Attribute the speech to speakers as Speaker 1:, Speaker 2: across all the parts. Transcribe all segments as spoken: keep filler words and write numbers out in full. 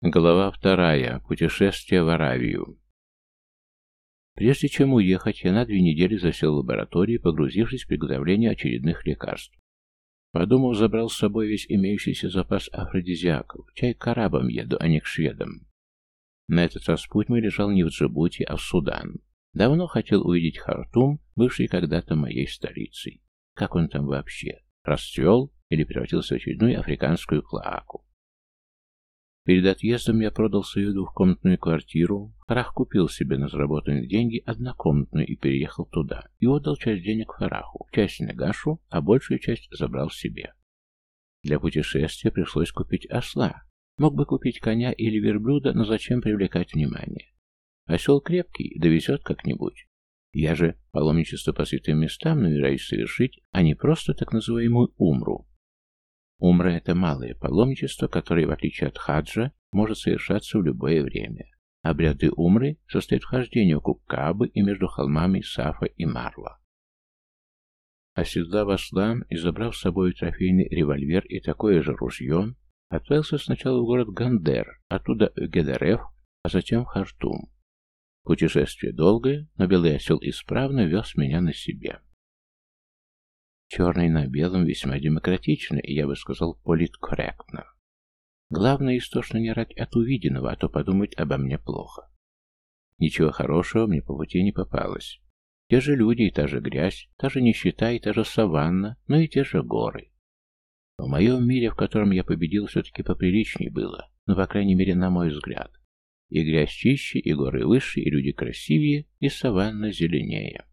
Speaker 1: Глава вторая. Путешествие в Аравию. Прежде чем уехать, я на две недели засел в лаборатории, погрузившись в приготовление очередных лекарств. Подумав, забрал с собой весь имеющийся запас афродизиаков. Чай к арабам еду, а не к шведам. На этот раз путь мой лежал не в Джибути, а в Судан. Давно хотел увидеть Хартум, бывший когда-то моей столицей. Как он там вообще? Расцвел или превратился в очередную африканскую клоаку? Перед отъездом я продал свою двухкомнатную квартиру, Фарах купил себе на заработанные деньги однокомнатную и переехал туда, и отдал часть денег Фараху, часть Нагашу, а большую часть забрал себе. Для путешествия пришлось купить осла. Мог бы купить коня или верблюда, но зачем привлекать внимание? Осел крепкий, довезет как-нибудь. Я же паломничество по святым местам намераюсь совершить, а не просто так называемую умру. Умра — это малое паломничество, которое, в отличие от хаджа, может совершаться в любое время. Обряды умры состоят в хождении вокруг Каабы и между холмами Сафа и Марва. Оседлав осла и забрав с собой трофейный револьвер и такое же ружье, отправился сначала в город Гандер, оттуда в Гедареф, а затем в Хартум. Путешествие долгое, но белый осел исправно вез меня на себе. Черный на белом весьма демократично и, я бы сказал, политкорректно. Главное истошно не орать от увиденного, а то подумать обо мне плохо. Ничего хорошего мне по пути не попалось. Те же люди и та же грязь, та же нищета и та же саванна, но и те же горы. В моем мире, в котором я победил, все-таки поприличней было, ну, по крайней мере, на мой взгляд. И грязь чище, и горы выше, и люди красивее, и саванна зеленее.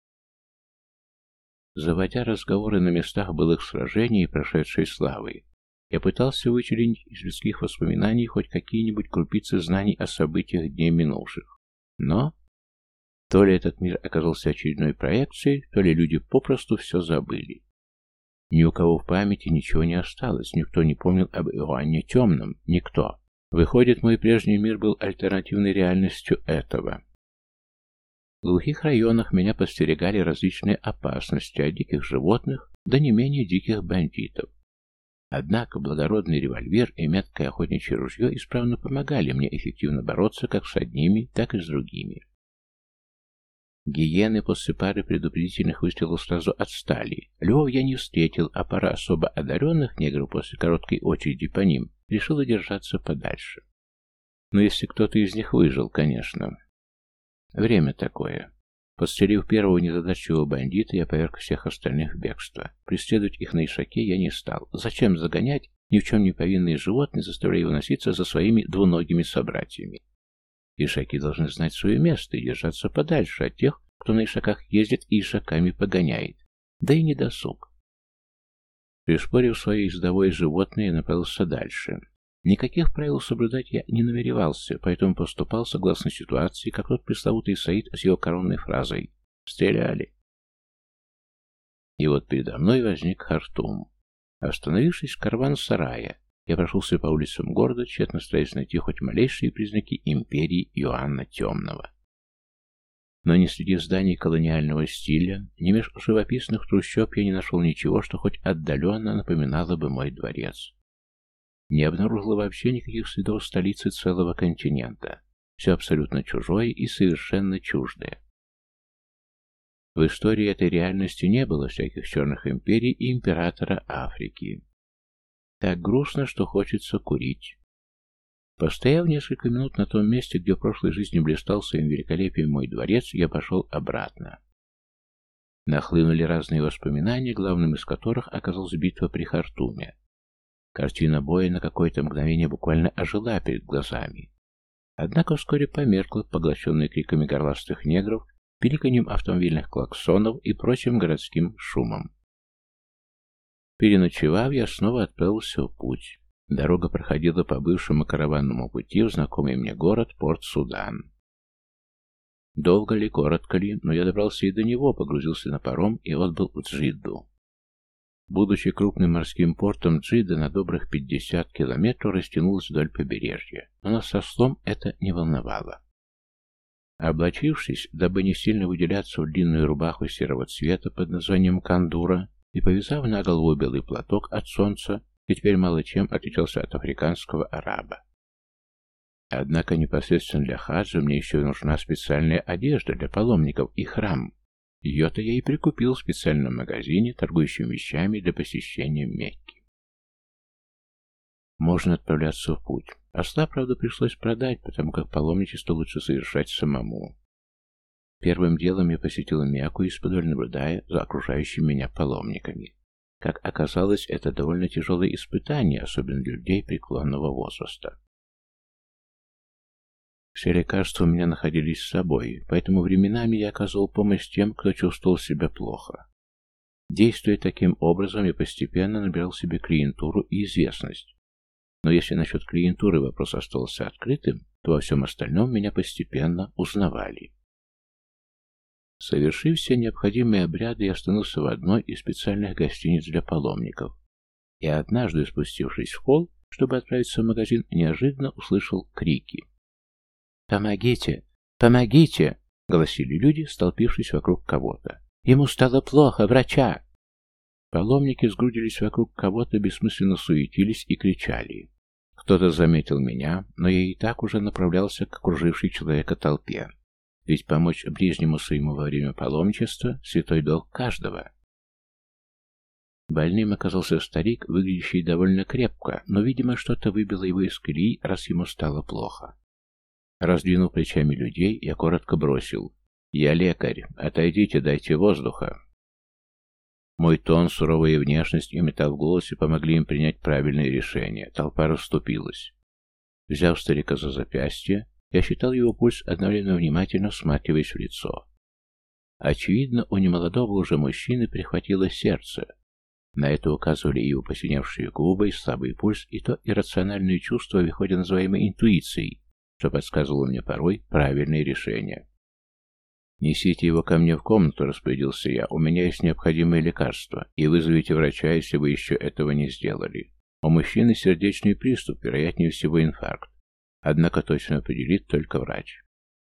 Speaker 1: Заводя разговоры на местах былых сражений и прошедшей славы, я пытался вычленить из людских воспоминаний хоть какие-нибудь крупицы знаний о событиях дней минувших. Но то ли этот мир оказался очередной проекцией, то ли люди попросту все забыли. Ни у кого в памяти ничего не осталось, никто не помнил об Иоанне Темном, никто. Выходит, мой прежний мир был альтернативной реальностью этого. В глухих районах меня подстерегали различные опасности от диких животных до не менее диких бандитов. Однако благородный револьвер и меткое охотничье ружье исправно помогали мне эффективно бороться как с одними, так и с другими. Гиены после пары предупредительных выстрелов сразу отстали. Львов я не встретил, а пара особо одаренных негров после короткой очереди по ним решила держаться подальше. Но если кто-то из них выжил, конечно. Время такое. Подстрелив первого незадачливого бандита, я поверг всех остальных в бегство. Преследовать их на ишаке я не стал. Зачем загонять ни в чем не повинные животные, заставляя его носиться за своими двуногими собратьями? Ишаки должны знать свое место и держаться подальше от тех, кто на ишаках ездит и ишаками погоняет. Да и не досуг. Пришпорив свое ездовое животное, я направился дальше. Никаких правил соблюдать я не намеревался, поэтому поступал согласно ситуации, как тот пресловутый Саид с его коронной фразой «Стреляли». И вот передо мной возник Хартум. Остановившись в караван-сарае, я прошелся по улицам города, тщетно стараясь найти хоть малейшие признаки империи Иоанна Темного. Но ни среди зданий колониального стиля, ни меж живописных трущоб я не нашел ничего, что хоть отдаленно напоминало бы мой дворец. Не обнаружил вообще никаких следов столицы целого континента. Все абсолютно чужое и совершенно чуждое. В истории этой реальности не было всяких черных империй и императора Африки. Так грустно, что хочется курить. Постояв несколько минут на том месте, где в прошлой жизни блистал своим великолепием мой дворец, я пошел обратно. Нахлынули разные воспоминания, главным из которых оказалась битва при Хартуме. Картина боя на какое-то мгновение буквально ожила перед глазами. Однако вскоре померкла, поглощенная криками горластых негров, пиликаньем автомобильных клаксонов и прочим городским шумом. Переночевав, я снова отправился в путь. Дорога проходила по бывшему караванному пути в знакомый мне город Порт-Судан. Долго ли, коротко ли, но я добрался и до него, погрузился на паром и отбыл в Джидду. Будучи крупным морским портом, Джидда на добрых пятьдесят километров растянулась вдоль побережья, но нас со слом это не волновало. Облачившись, дабы не сильно выделяться в длинную рубаху серого цвета под названием кандура и повязав на голову белый платок от солнца, и теперь мало чем отличался от африканского араба. Однако непосредственно для хаджа мне еще нужна специальная одежда для паломников и храм. Ее-то я и прикупил в специальном магазине, торгующем вещами для посещения Мекки. Можно отправляться в путь. Осла, правда, пришлось продать, потому как паломничество лучше совершать самому. Первым делом я посетил Мекку, исподволь наблюдая за окружающими меня паломниками. Как оказалось, это довольно тяжелое испытание, особенно для людей преклонного возраста. Все лекарства у меня находились с собой, поэтому временами я оказывал помощь тем, кто чувствовал себя плохо. Действуя таким образом, я постепенно набирал себе клиентуру и известность. Но если насчет клиентуры вопрос остался открытым, то во всем остальном меня постепенно узнавали. Совершив все необходимые обряды, я остановился в одной из специальных гостиниц для паломников. И однажды, спустившись в холл, чтобы отправиться в магазин, неожиданно услышал крики. «Помогите! Помогите!» — голосили люди, столпившись вокруг кого-то. «Ему стало плохо! Врача!» Паломники сгрудились вокруг кого-то, бессмысленно суетились и кричали. Кто-то заметил меня, но я и так уже направлялся к окружившей человека толпе. Ведь помочь ближнему своему во время паломничества — святой долг каждого. Больным оказался старик, выглядящий довольно крепко, но, видимо, что-то выбило его из колеи, раз ему стало плохо. Раздвинув плечами людей, я коротко бросил: «Я лекарь, отойдите, дайте воздуха». Мой тон, суровая внешность и металл в голосе помогли им принять правильное решение. Толпа расступилась. Взяв старика за запястье, я считал его пульс, одновременно внимательно всматриваясь в лицо. Очевидно, у немолодого уже мужчины прихватило сердце. На это указывали и его посиневшие губы, и слабый пульс, и то иррациональные чувства, в ходе называемой интуицией, что подсказывало мне порой правильные решения. «Несите его ко мне в комнату», — распорядился я. «У меня есть необходимые лекарства, и вызовите врача, если вы еще этого не сделали. У мужчины сердечный приступ, вероятнее всего инфаркт. Однако точно определит только врач».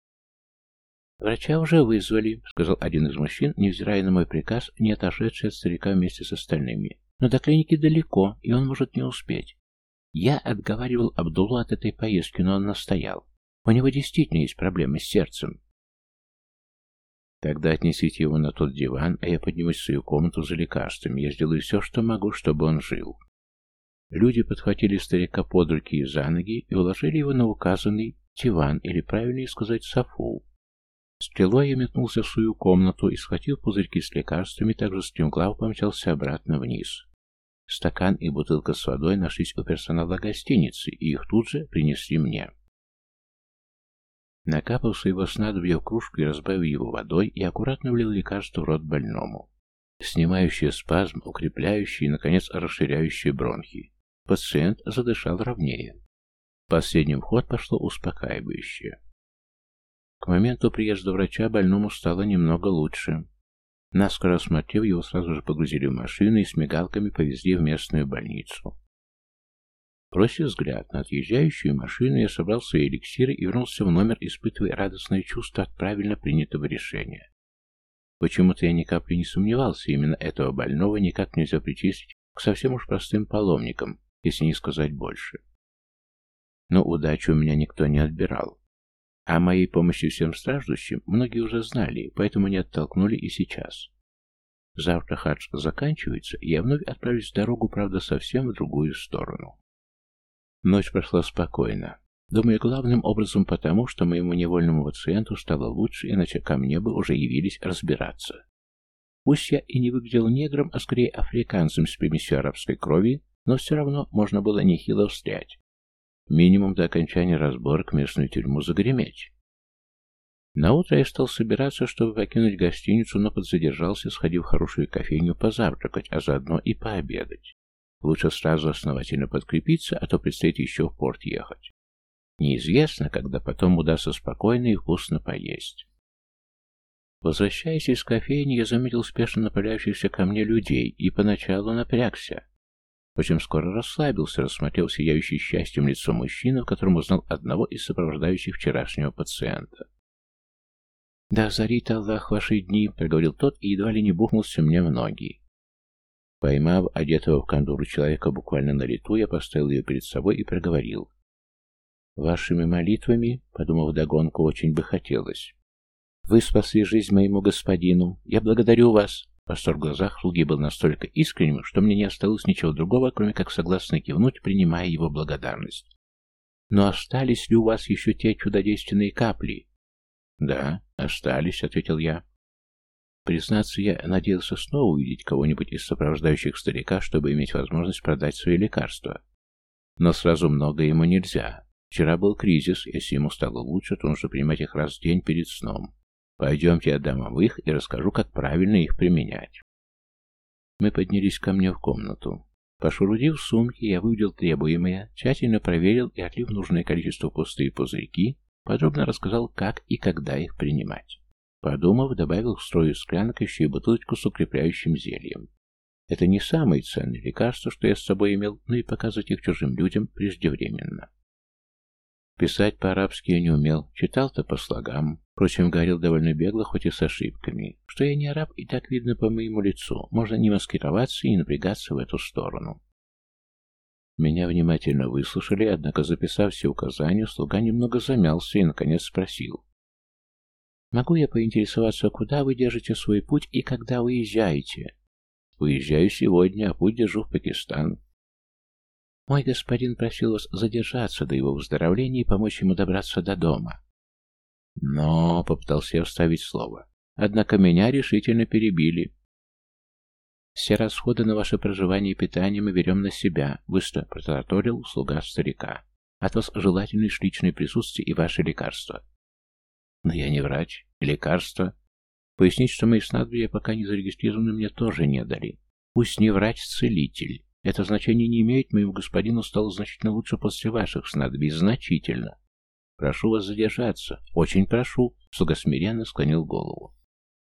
Speaker 1: «Врача уже вызвали», — сказал один из мужчин, невзирая на мой приказ, не отошедший от старика вместе с остальными. «Но до клиники далеко, и он может не успеть». Я отговаривал Абдуллу от этой поездки, но он настоял. У него действительно есть проблемы с сердцем. «Тогда отнесите его на тот диван, а я поднимусь в свою комнату за лекарствами. Я сделаю все, что могу, чтобы он жил». Люди подхватили старика под руки и за ноги и уложили его на указанный диван, или, правильнее сказать, софу. Стрелой я метнулся в свою комнату и, схватив пузырьки с лекарствами, также стремглав помчался обратно вниз. Стакан и бутылка с водой нашлись у персонала гостиницы, и их тут же принесли мне. Накапав своего снадобья в кружку и разбавив его водой, я аккуратно влил лекарство в рот больному, снимающее спазм, укрепляющее и, наконец, расширяющее бронхи. Пациент задышал ровнее. Последним в ход пошло успокаивающее. К моменту приезда врача больному стало немного лучше. Наскоро осмотрев, его сразу же погрузили в машину и с мигалками повезли в местную больницу. Бросив взгляд на отъезжающую машину, я собрал свои эликсиры и вернулся в номер, испытывая радостное чувство от правильно принятого решения. Почему-то я ни капли не сомневался, именно этого больного никак нельзя причислить к совсем уж простым паломникам, если не сказать больше. Но удачу у меня никто не отбирал. О моей помощи всем страждущим многие уже знали, поэтому не оттолкнули и сейчас. Завтра хадж заканчивается, и я вновь отправлюсь в дорогу, правда, совсем в другую сторону. Ночь прошла спокойно. Думаю, главным образом потому, что моему невольному пациенту стало лучше, иначе ко мне бы уже явились разбираться. Пусть я и не выглядел негром, а скорее африканцем с примесью арабской крови, но все равно можно было нехило встрять. Минимум до окончания разборок в местную тюрьму загреметь. Наутро я стал собираться, чтобы покинуть гостиницу, но подзадержался, сходив в хорошую кофейню позавтракать, а заодно и пообедать. Лучше сразу основательно подкрепиться, а то предстоит еще в порт ехать. Неизвестно, когда потом удастся спокойно и вкусно поесть. Возвращаясь из кофейни, я заметил спешно направляющихся ко мне людей и поначалу напрягся. Впрочем, скоро расслабился, рассмотрел сияющий счастьем лицо мужчины, в котором узнал одного из сопровождающих вчерашнего пациента. «Да озарит Аллах ваши дни», — проговорил тот и едва ли не бухнулся мне в ноги. Поймав одетого в кандуру человека буквально на лету, я поставил ее перед собой и проговорил: Вашими молитвами, подумав вдогонку, очень бы хотелось. Вы спасли жизнь моему господину. Я благодарю вас. Восторг в глазах слуги был настолько искренним, что мне не осталось ничего другого, кроме как согласно кивнуть, принимая его благодарность. Но остались ли у вас еще те чудодейственные капли? Да, остались, ответил я. Признаться, я надеялся снова увидеть кого-нибудь из сопровождающих старика, чтобы иметь возможность продать свои лекарства. Но сразу много ему нельзя. Вчера был кризис, если ему стало лучше, то нужно принимать их раз в день перед сном. Пойдемте, отдам вам их и расскажу, как правильно их применять. Мы поднялись ко мне в комнату. Пошурудив в сумке, я выудил требуемое, тщательно проверил и, отлив нужное количество пустые пузырьки, подробно рассказал, как и когда их принимать. Подумав, добавил в строю склянок еще и бутылочку с укрепляющим зельем. Это не самые ценные лекарства, что я с собой имел, но и показывать их чужим людям преждевременно. Писать по-арабски я не умел, читал-то по слогам. Впрочем, говорил довольно бегло, хоть и с ошибками. Что я не араб, и так видно по моему лицу. Можно не маскироваться и не напрягаться в эту сторону. Меня внимательно выслушали, однако, записав все указания, слуга немного замялся и, наконец, спросил. «Могу я поинтересоваться, куда вы держите свой путь и когда уезжаете?» «Уезжаю сегодня, а путь держу в Пакистан». «Мой господин просил вас задержаться до его выздоровления и помочь ему добраться до дома». «Но...» — попытался я вставить слово. Однако меня решительно перебили. «Все расходы на ваше проживание и питание мы берем на себя», — быстро протараторил слуга старика. «От вас желательно лишь личное присутствие и ваши лекарства». «Но я не врач. И лекарства...» «Пояснить, что мои снадобья пока не зарегистрированы, мне тоже не дали. Пусть не врач-целитель. Это значение не имеет, моему господину стало значительно лучше после ваших снадобий. Значительно. Прошу вас задержаться. Очень прошу», — слуга смиренно склонил голову.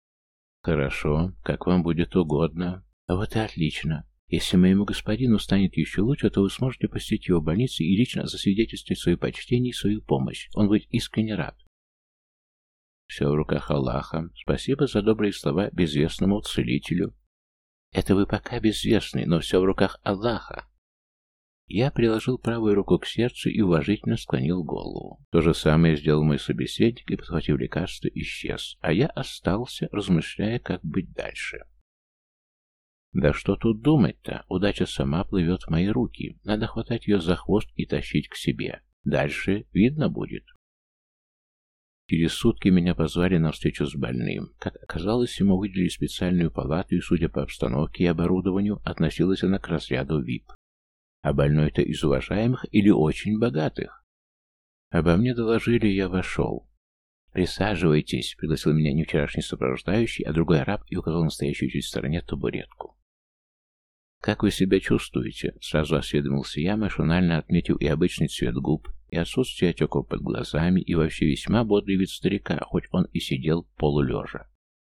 Speaker 1: «Хорошо, как вам будет угодно. А вот и отлично. Если моему господину станет еще лучше, то вы сможете посетить его в больнице и лично засвидетельствовать свое почтение и свою помощь. Он будет искренне рад». «Все в руках Аллаха. Спасибо за добрые слова безвестному целителю». «Это вы пока безвестный, но все в руках Аллаха». Я приложил правую руку к сердцу и уважительно склонил голову. То же самое сделал мой собеседник и, подхватив лекарство, исчез, а я остался, размышляя, как быть дальше. Да что тут думать-то? Удача сама плывет в мои руки. Надо хватать ее за хвост и тащить к себе. Дальше видно будет. Через сутки меня позвали на встречу с больным. Как оказалось, ему выделили специальную палату, и, судя по обстановке и оборудованию, относилась она к разряду ви ай пи. А больной-то из уважаемых или очень богатых. Обо мне доложили, я вошел. «Присаживайтесь», — пригласил меня не вчерашний сопровождающий, а другой араб и указал на стоящую чуть в стороне табуретку. «Как вы себя чувствуете?» — сразу осведомился я, машинально отметив и обычный цвет губ, и отсутствие отеков под глазами, и вообще весьма бодрый вид старика, хоть он и сидел полулежа.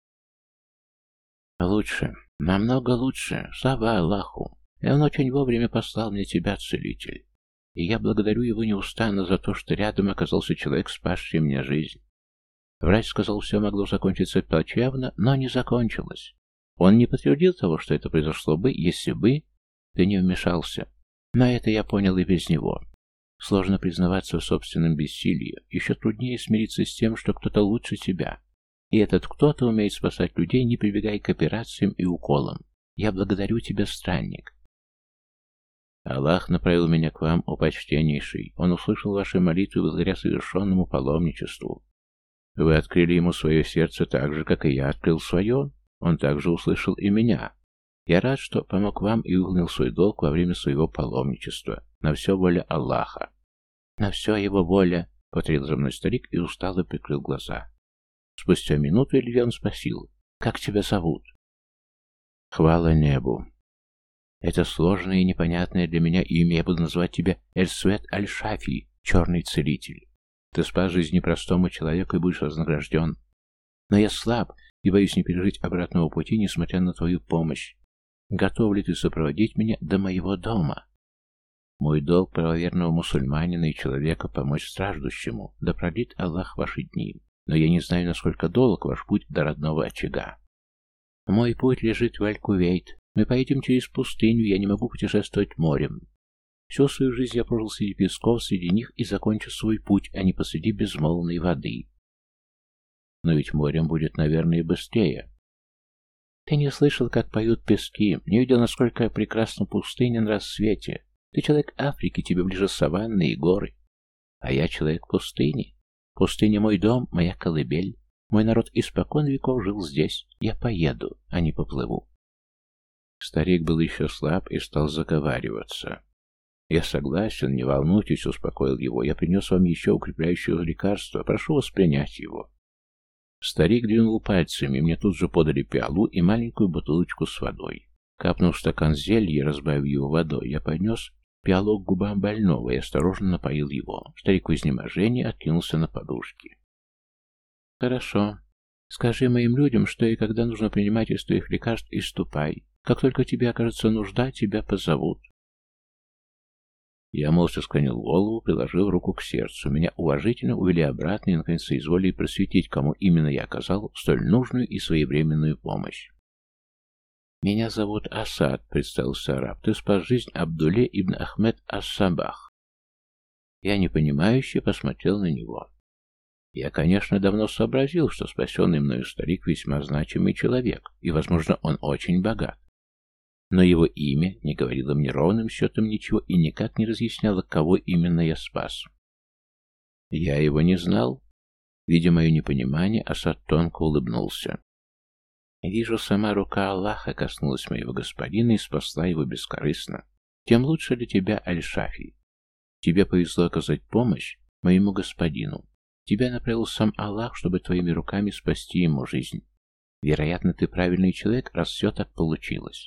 Speaker 1: «Лучше, намного лучше, слава Аллаху. И он очень вовремя послал мне тебя, целитель. И я благодарю его неустанно за то, что рядом оказался человек, спасший мне жизнь. Врач сказал, все могло закончиться плачевно, но не закончилось. Он не подтвердил того, что это произошло бы, если бы ты не вмешался. Но это я понял и без него. Сложно признаваться в собственном бессилии, еще труднее смириться с тем, что кто-то лучше тебя. И этот кто-то умеет спасать людей, не прибегая к операциям и уколам. Я благодарю тебя, странник». «Аллах направил меня к вам, о почтеннейший. Он услышал ваши молитвы благодаря совершенному паломничеству. Вы открыли ему свое сердце так же, как и я открыл свое. Он также услышал и меня. Я рад, что помог вам и выполнил свой долг во время своего паломничества. На все воля Аллаха». «На все его воля», — повторил за мной старик и устало прикрыл глаза. Спустя минуту Илья он спросил: «Как тебя зовут?» «Хвала небу. Это сложное и непонятное для меня имя. Я буду называть тебя Эль-Свет Аль-Шафи, черный целитель. Ты спас жизнь непростому человеку и будешь вознагражден. Но я слаб и боюсь не пережить обратного пути, несмотря на твою помощь. Готов ли ты сопроводить меня до моего дома?» «Мой долг правоверного мусульманина и человека помочь страждущему. Да продлит Аллах ваши дни. Но я не знаю, насколько долг ваш путь до родного очага. Мой путь лежит в Аль-Кувейт. Мы поедем через пустыню, я не могу путешествовать морем. Всю свою жизнь я прожил среди песков, среди них и закончу свой путь, а не посреди безмолвной воды. Но ведь морем будет, наверное, быстрее. Ты не слышал, как поют пески, не видел, насколько прекрасна пустыня на рассвете. Ты человек Африки, тебе ближе саванны и горы. А я человек пустыни. Пустыня мой дом, моя колыбель. Мой народ испокон веков жил здесь. Я поеду, а не поплыву. Старик был еще слаб и стал заговариваться. «Я согласен, не волнуйтесь», — успокоил его. «Я принес вам еще укрепляющее лекарство. Прошу вас принять его». Старик двинул пальцами, мне тут же подали пиалу и маленькую бутылочку с водой. Капнув стакан зелья и разбавив его водой, я поднес пиалу к губам больного и осторожно напоил его. Старик в изнеможении откинулся на подушки. «Хорошо. Скажи моим людям, что и когда нужно принимать из твоих лекарств, и ступай. Как только тебе окажется нужда, тебя позовут». Я молча склонил голову, приложив руку к сердцу. Меня уважительно увели обратно и, наконец, соизволили просветить, кому именно я оказал столь нужную и своевременную помощь. «Меня зовут Асад», — представился араб. «Ты спас жизнь Абдулле ибн Ахмед ас-Сабах». Я непонимающе посмотрел на него. Я, конечно, давно сообразил, что спасенный мною старик весьма значимый человек, и, возможно, он очень богат. Но его имя не говорило мне ровным счетом ничего и никак не разъясняло, кого именно я спас. Я его не знал. Видя мое непонимание, Асад тонко улыбнулся. «Вижу, сама рука Аллаха коснулась моего господина и спасла его бескорыстно. Тем лучше для тебя, Аль-Шафи. Тебе повезло оказать помощь моему господину. Тебя направил сам Аллах, чтобы твоими руками спасти ему жизнь. Вероятно, ты правильный человек, раз все так получилось».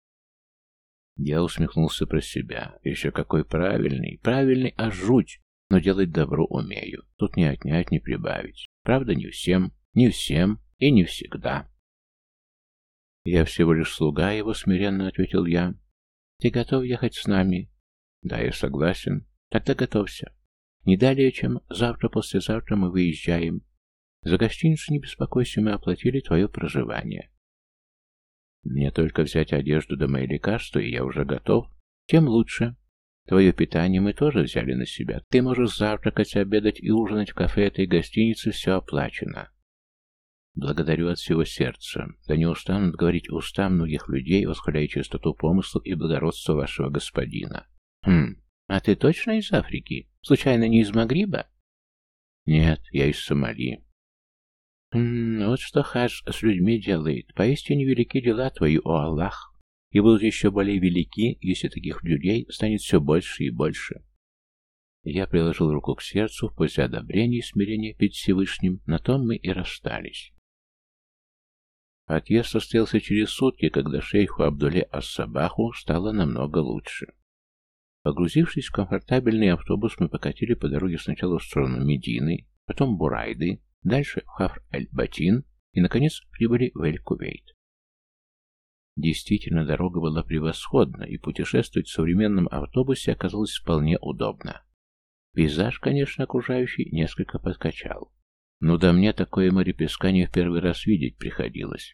Speaker 1: Я усмехнулся про себя. Еще какой правильный. Правильный, а жуть. Но делать добро умею. Тут не отнять, не прибавить. Правда, не всем, не всем и не всегда. «Я всего лишь слуга его», — смиренно ответил я. «Ты готов ехать с нами?» «Да, я согласен. Тогда готовься. Не далее, чем завтра-послезавтра мы выезжаем. За гостиницу не беспокойся, мы оплатили твое проживание». «Мне только взять одежду да мои лекарства, и я уже готов. Тем лучше. Твое питание мы тоже взяли на себя. Ты можешь завтракать, обедать и ужинать в кафе этой гостиницы, все оплачено». «Благодарю от всего сердца. Да не устанут говорить уста многих людей, восхваляя чистоту помыслов и благородство вашего господина». «Хм, а ты точно из Африки? Случайно не из Магриба?» «Нет, я из Сомали». «Хм, вот что хадж с людьми делает. Поистине велики дела твои, о Аллах, и будут еще более велики, если таких людей станет все больше и больше». Я приложил руку к сердцу в позе одобрения и смирения перед Всевышним. На том мы и расстались. Отъезд состоялся через сутки, когда шейху Абдулле ас-Сабаху стало намного лучше. Погрузившись в комфортабельный автобус, мы покатили по дороге сначала в сторону Медины, потом Бурайды, дальше в Хафр-эль-Батин и, наконец, прибыли в Эль-Кувейт. Действительно, дорога была превосходна, и путешествовать в современном автобусе оказалось вполне удобно. Пейзаж, конечно, окружающий несколько подкачал. Ну да мне такое море песка не в первый раз видеть приходилось.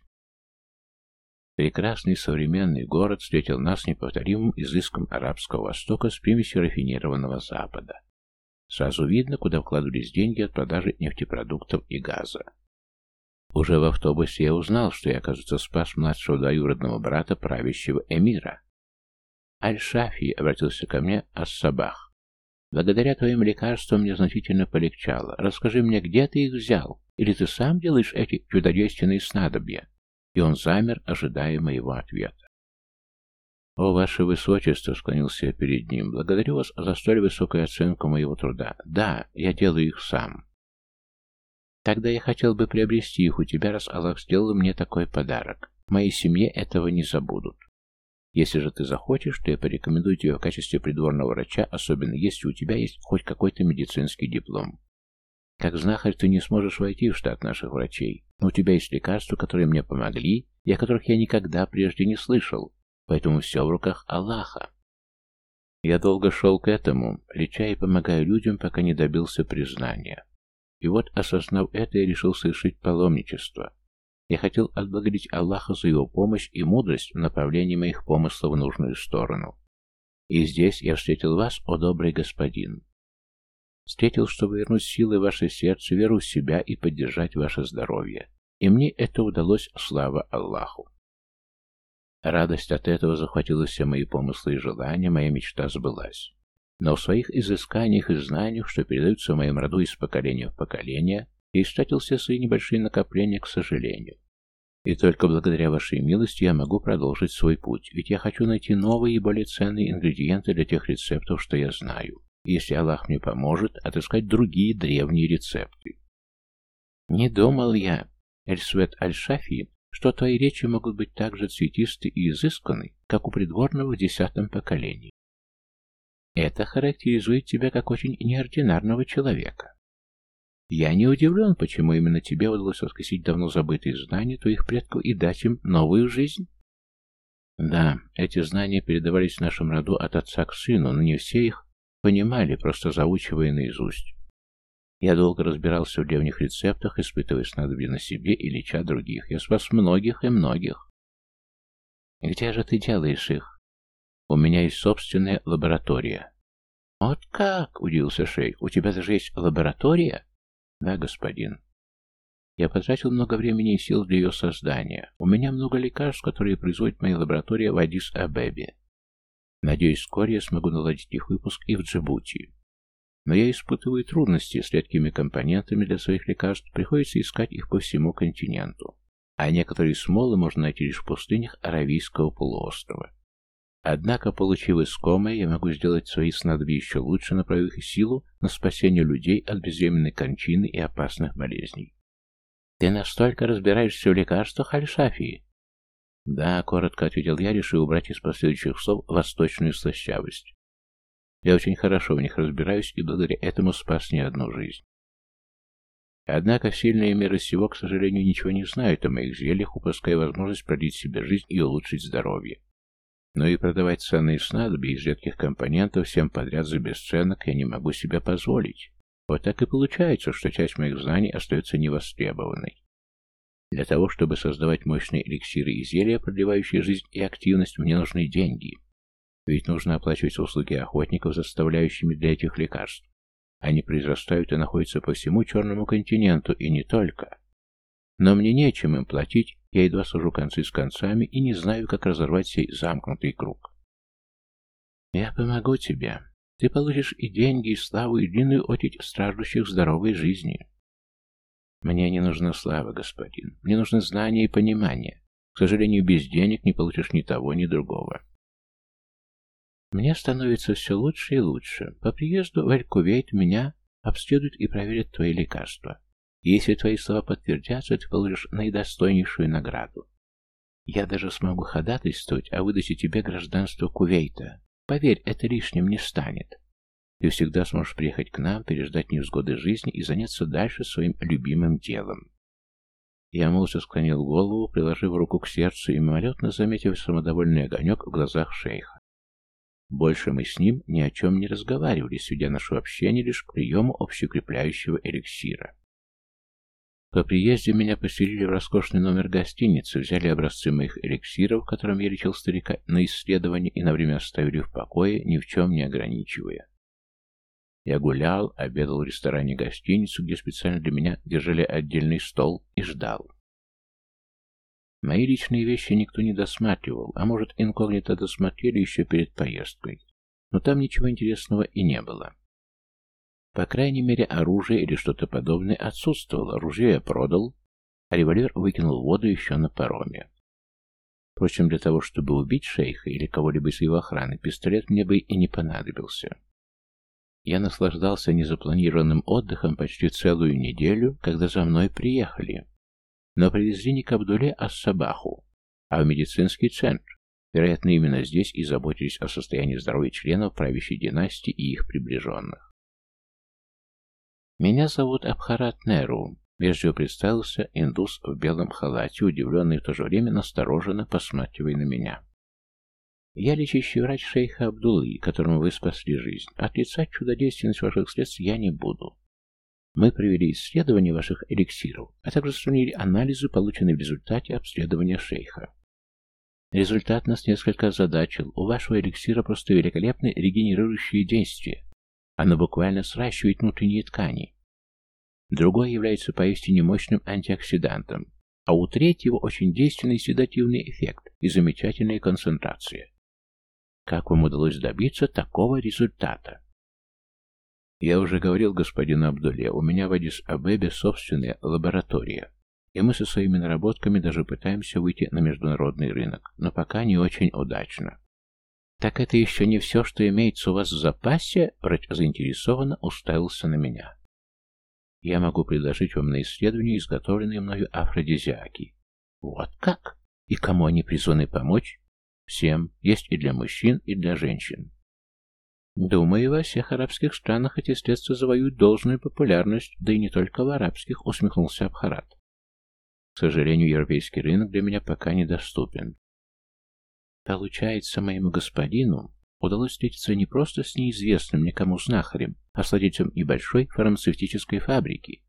Speaker 1: Прекрасный современный город встретил нас неповторимым изыском арабского востока с примесью рафинированного запада. Сразу видно, куда вкладывались деньги от продажи нефтепродуктов и газа. Уже в автобусе я узнал, что я, оказывается, спас младшего двоюродного брата правящего эмира. «Аль-Шафи», — обратился ко мне ас-Сабах, — «благодаря твоим лекарствам мне значительно полегчало. Расскажи мне, где ты их взял? Или ты сам делаешь эти чудодейственные снадобья?» И он замер, ожидая моего ответа. «О, ваше высочество», — склонился я перед ним, — «благодарю вас за столь высокую оценку моего труда. Да, я делаю их сам». «Тогда я хотел бы приобрести их у тебя, раз Аллах сделал мне такой подарок. В моей семье этого не забудут. Если же ты захочешь, то я порекомендую тебе в качестве придворного врача, особенно если у тебя есть хоть какой-то медицинский диплом. Как знахарь ты не сможешь войти в штат наших врачей, но у тебя есть лекарства, которые мне помогли, и о которых я никогда прежде не слышал, поэтому все в руках Аллаха». Я долго шел к этому, леча и помогая людям, пока не добился признания. И вот, осознав это, я решил совершить паломничество. Я хотел отблагодарить Аллаха за его помощь и мудрость в направлении моих помыслов в нужную сторону. И здесь я встретил вас, о добрый господин. Встретил, чтобы вернуть силы в ваше сердце, веру в себя и поддержать ваше здоровье. И мне это удалось, слава Аллаху. Радость от этого захватила все мои помыслы и желания, моя мечта сбылась. Но в своих изысканиях и знаниях, что передаются в моем роду из поколения в поколение, я истратил все свои небольшие накопления, к сожалению. И только благодаря вашей милости я могу продолжить свой путь, ведь я хочу найти новые и более ценные ингредиенты для тех рецептов, что я знаю. И если Аллах мне поможет, отыскать другие древние рецепты. Не думал я, Эльсвет Аль-Шафи, что твои речи могут быть так же цветисты и изысканны, как у придворного в десятом поколении. Это характеризует тебя как очень неординарного человека. Я не удивлен, почему именно тебе удалось воскресить давно забытые знания твоих предков и дать им новую жизнь. Да, эти знания передавались в нашем роду от отца к сыну, но не все их понимали, просто заучивая наизусть. Я долго разбирался в древних рецептах, испытывая снадобья на себе и леча других. Я спас многих и многих. Где же ты делаешь их? У меня есть собственная лаборатория. Вот как? Удивился шейх. У тебя даже есть лаборатория? Да, господин. Я потратил много времени и сил для ее создания. У меня много лекарств, которые производит моя лаборатория в Аддис-Абебе. Надеюсь, вскоре я смогу наладить их выпуск и в Джибути. Но я испытываю трудности с редкими компонентами для своих лекарств, приходится искать их по всему континенту. А некоторые смолы можно найти лишь в пустынях Аравийского полуострова. Однако, получив искомое, я могу сделать свои снадобья еще лучше, направив их силу на спасение людей от безвременной кончины и опасных болезней. Ты настолько разбираешься в лекарствах, Аль-Шафии? Да, коротко ответил я, решив убрать из последующих слов восточную слащавость. Я очень хорошо в них разбираюсь и благодаря этому спас не одну жизнь. Однако сильные меры сего, к сожалению, ничего не знают о моих зельях, упуская возможность продлить себе жизнь и улучшить здоровье. Но и продавать ценные снадобья из редких компонентов всем подряд за бесценок я не могу себе позволить. Вот так и получается, что часть моих знаний остается невостребованной. Для того, чтобы создавать мощные эликсиры и зелья, продлевающие жизнь и активность, мне нужны деньги. Ведь нужно оплачивать услуги охотников, заставляющими для этих лекарств. Они произрастают и находятся по всему Черному континенту, и не только. Но мне нечем им платить, я едва сужу концы с концами и не знаю, как разорвать сей замкнутый круг. Я помогу тебе. Ты получишь и деньги, и славу, и длинную очередь страждущих здоровой жизни. Мне не нужна слава, господин. Мне нужны знания и понимание. К сожалению, без денег не получишь ни того, ни другого. Мне становится все лучше и лучше. По приезду в Эль-Кувейт меня обследуют и проверят твои лекарства. И если твои слова подтвердятся, ты получишь наидостойнейшую награду. Я даже смогу ходатайствовать о выдаче тебе гражданства Кувейта. Поверь, это лишним не станет. Ты всегда сможешь приехать к нам, переждать невзгоды жизни и заняться дальше своим любимым делом. Я молча склонил голову, приложив руку к сердцу и мимолетно заметив самодовольный огонек в глазах шейха. Больше мы с ним ни о чем не разговаривали, сведя наше общение лишь к приему общеукрепляющего эликсира. По приезде меня поселили в роскошный номер гостиницы, взяли образцы моих эликсиров, которым я лечил старика, на исследование и на время оставили в покое, ни в чем не ограничивая. Я гулял, обедал в ресторане гостиницы, где специально для меня держали отдельный стол, и ждал. Мои личные вещи никто не досматривал, а может, инкогнито досмотрели еще перед поездкой. Но там ничего интересного и не было. По крайней мере, оружие или что-то подобное отсутствовало. Ружье я продал, а револьвер выкинул в воду еще на пароме. Впрочем, для того, чтобы убить шейха или кого-либо из его охраны, пистолет мне бы и не понадобился. Я наслаждался незапланированным отдыхом почти целую неделю, когда за мной приехали. Но привезли не к Абдуле, а Сабаху, а в медицинский центр. Вероятно, именно здесь и заботились о состоянии здоровья членов правящей династии и их приближенных. «Меня зовут Абхарат Неру», — вежливо представился индус в белом халате, удивленный и в то же время настороженно посматривая на меня. «Я лечащий врач шейха Абдуллы, которому вы спасли жизнь. Отрицать чудодейственность ваших средств я не буду. Мы провели исследование ваших эликсиров, а также сравнили анализы, полученные в результате обследования шейха. Результат нас несколько озадачил. У вашего эликсира просто великолепные регенерирующие действия. Оно буквально сращивает внутренние ткани. Другое является поистине мощным антиоксидантом, а у третьего очень действенный седативный эффект и замечательная концентрация. Как вам удалось добиться такого результата? Я уже говорил господину Абдулле, у меня в Аддис-Абебе собственная лаборатория, и мы со своими наработками даже пытаемся выйти на международный рынок, но пока не очень удачно. Так это еще не все, что имеется у вас в запасе? Врач заинтересованно уставился на меня. Я могу предложить вам на исследование изготовленные мною афродизиаки. Вот как? И кому они призваны помочь? Всем. Есть и для мужчин, и для женщин. Думаю, во всех арабских странах эти средства завоюют должную популярность, да и не только в арабских, усмехнулся Абхарат. К сожалению, европейский рынок для меня пока недоступен. Получается, моему господину удалось встретиться не просто с неизвестным никому знахарем, а с владельцем небольшой фармацевтической фабрики.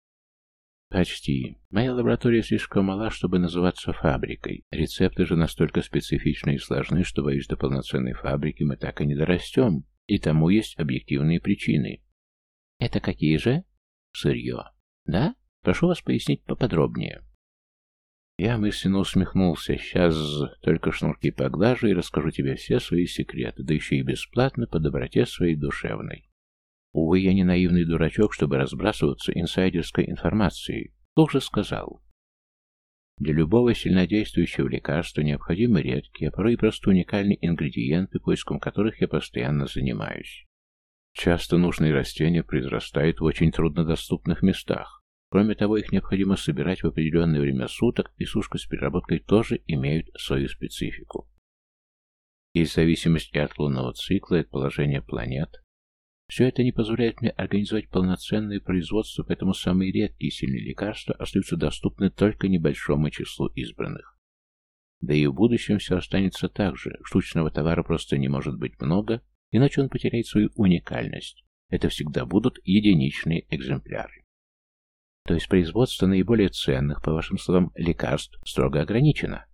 Speaker 1: Почти. Моя лаборатория слишком мала, чтобы называться фабрикой. Рецепты же настолько специфичны и сложны, что, боюсь, до полноценной фабрики мы так и не дорастем. И тому есть объективные причины. Это какие же? Сырье. Да? Прошу вас пояснить поподробнее. Я мысленно усмехнулся. Сейчас только шнурки поглажу и расскажу тебе все свои секреты, да еще и бесплатно по доброте своей душевной. Увы, я не наивный дурачок, чтобы разбрасываться инсайдерской информацией. Кто же сказал? Для любого сильнодействующего лекарства необходимы редкие, а порой и просто уникальные ингредиенты, поиском которых я постоянно занимаюсь. Часто нужные растения произрастают в очень труднодоступных местах. Кроме того, их необходимо собирать в определенное время суток, и сушка с переработкой тоже имеют свою специфику. Есть зависимость и от лунного цикла, и от положения планет. Все это не позволяет мне организовать полноценное производство, поэтому самые редкие и сильные лекарства остаются доступны только небольшому числу избранных. Да и в будущем все останется так же, штучного товара просто не может быть много, иначе он потеряет свою уникальность. Это всегда будут единичные экземпляры. То есть производство наиболее ценных, по вашим словам, лекарств строго ограничено?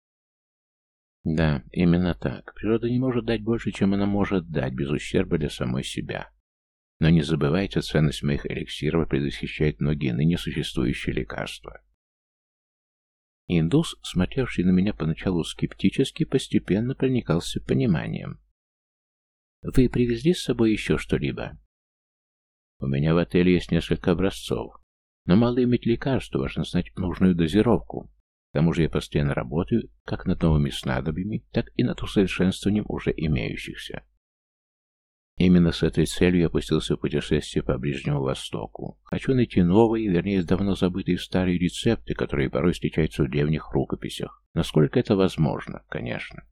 Speaker 1: Да, именно так. Природа не может дать больше, чем она может дать, без ущерба для самой себя. Но не забывайте, ценность моих эликсиров предвосхищает многие ныне существующие лекарства. Индус, смотревший на меня поначалу скептически, постепенно проникался пониманием. Вы привезли с собой еще что-либо? У меня в отеле есть несколько образцов. Но мало иметь лекарства, важно знать нужную дозировку. К тому же я постоянно работаю как над новыми снадобьями, так и над усовершенствованием уже имеющихся. Именно с этой целью я пустился в путешествие по Ближнему Востоку. Хочу найти новые, вернее, давно забытые старые рецепты, которые порой встречаются в древних рукописях. Насколько это возможно, конечно.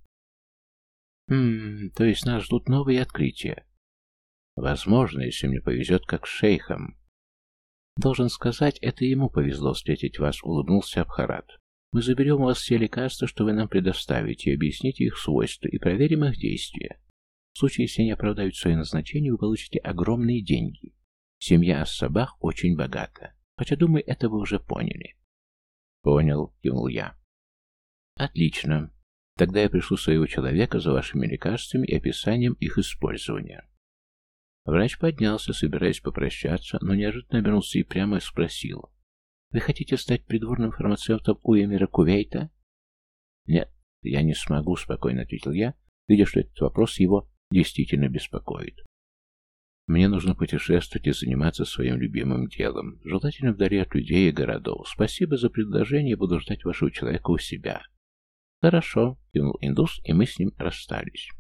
Speaker 1: Хм, то есть нас ждут новые открытия. Возможно, если мне повезет, как с шейхом. Должен сказать, это ему повезло встретить вас, улыбнулся Абхарат. Мы заберем у вас все лекарства, что вы нам предоставите, объясните их свойства и проверим их действия. В случае, если они оправдают свое назначение, вы получите огромные деньги. Семья Ас-Сабах очень богата. Хотя, думаю, это вы уже поняли. Понял, кивнул я. Отлично. Тогда я пришлю своего человека за вашими лекарствами и описанием их использования. Врач поднялся, собираясь попрощаться, но неожиданно обернулся и прямо спросил. «Вы хотите стать придворным фармацевтом у эмира Кувейта?» «Нет, я не смогу», — спокойно ответил я, видя, что этот вопрос его действительно беспокоит. «Мне нужно путешествовать и заниматься своим любимым делом, желательно вдали от людей и городов. Спасибо за предложение, буду ждать вашего человека у себя». «Хорошо», — кивнул индус, и мы с ним расстались.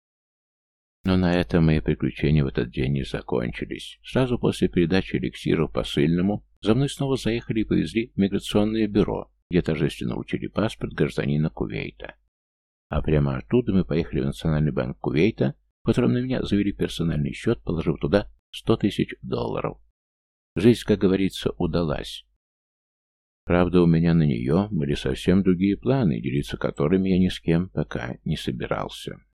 Speaker 1: Но на этом мои приключения в этот день не закончились. Сразу после передачи эликсиров посыльному за мной снова заехали и повезли в миграционное бюро, где торжественно вручили паспорт гражданина Кувейта. А прямо оттуда мы поехали в Национальный банк Кувейта, в котором на меня завели персональный счет, положив туда сто тысяч долларов. Жизнь, как говорится, удалась. Правда, у меня на нее были совсем другие планы, делиться которыми я ни с кем пока не собирался.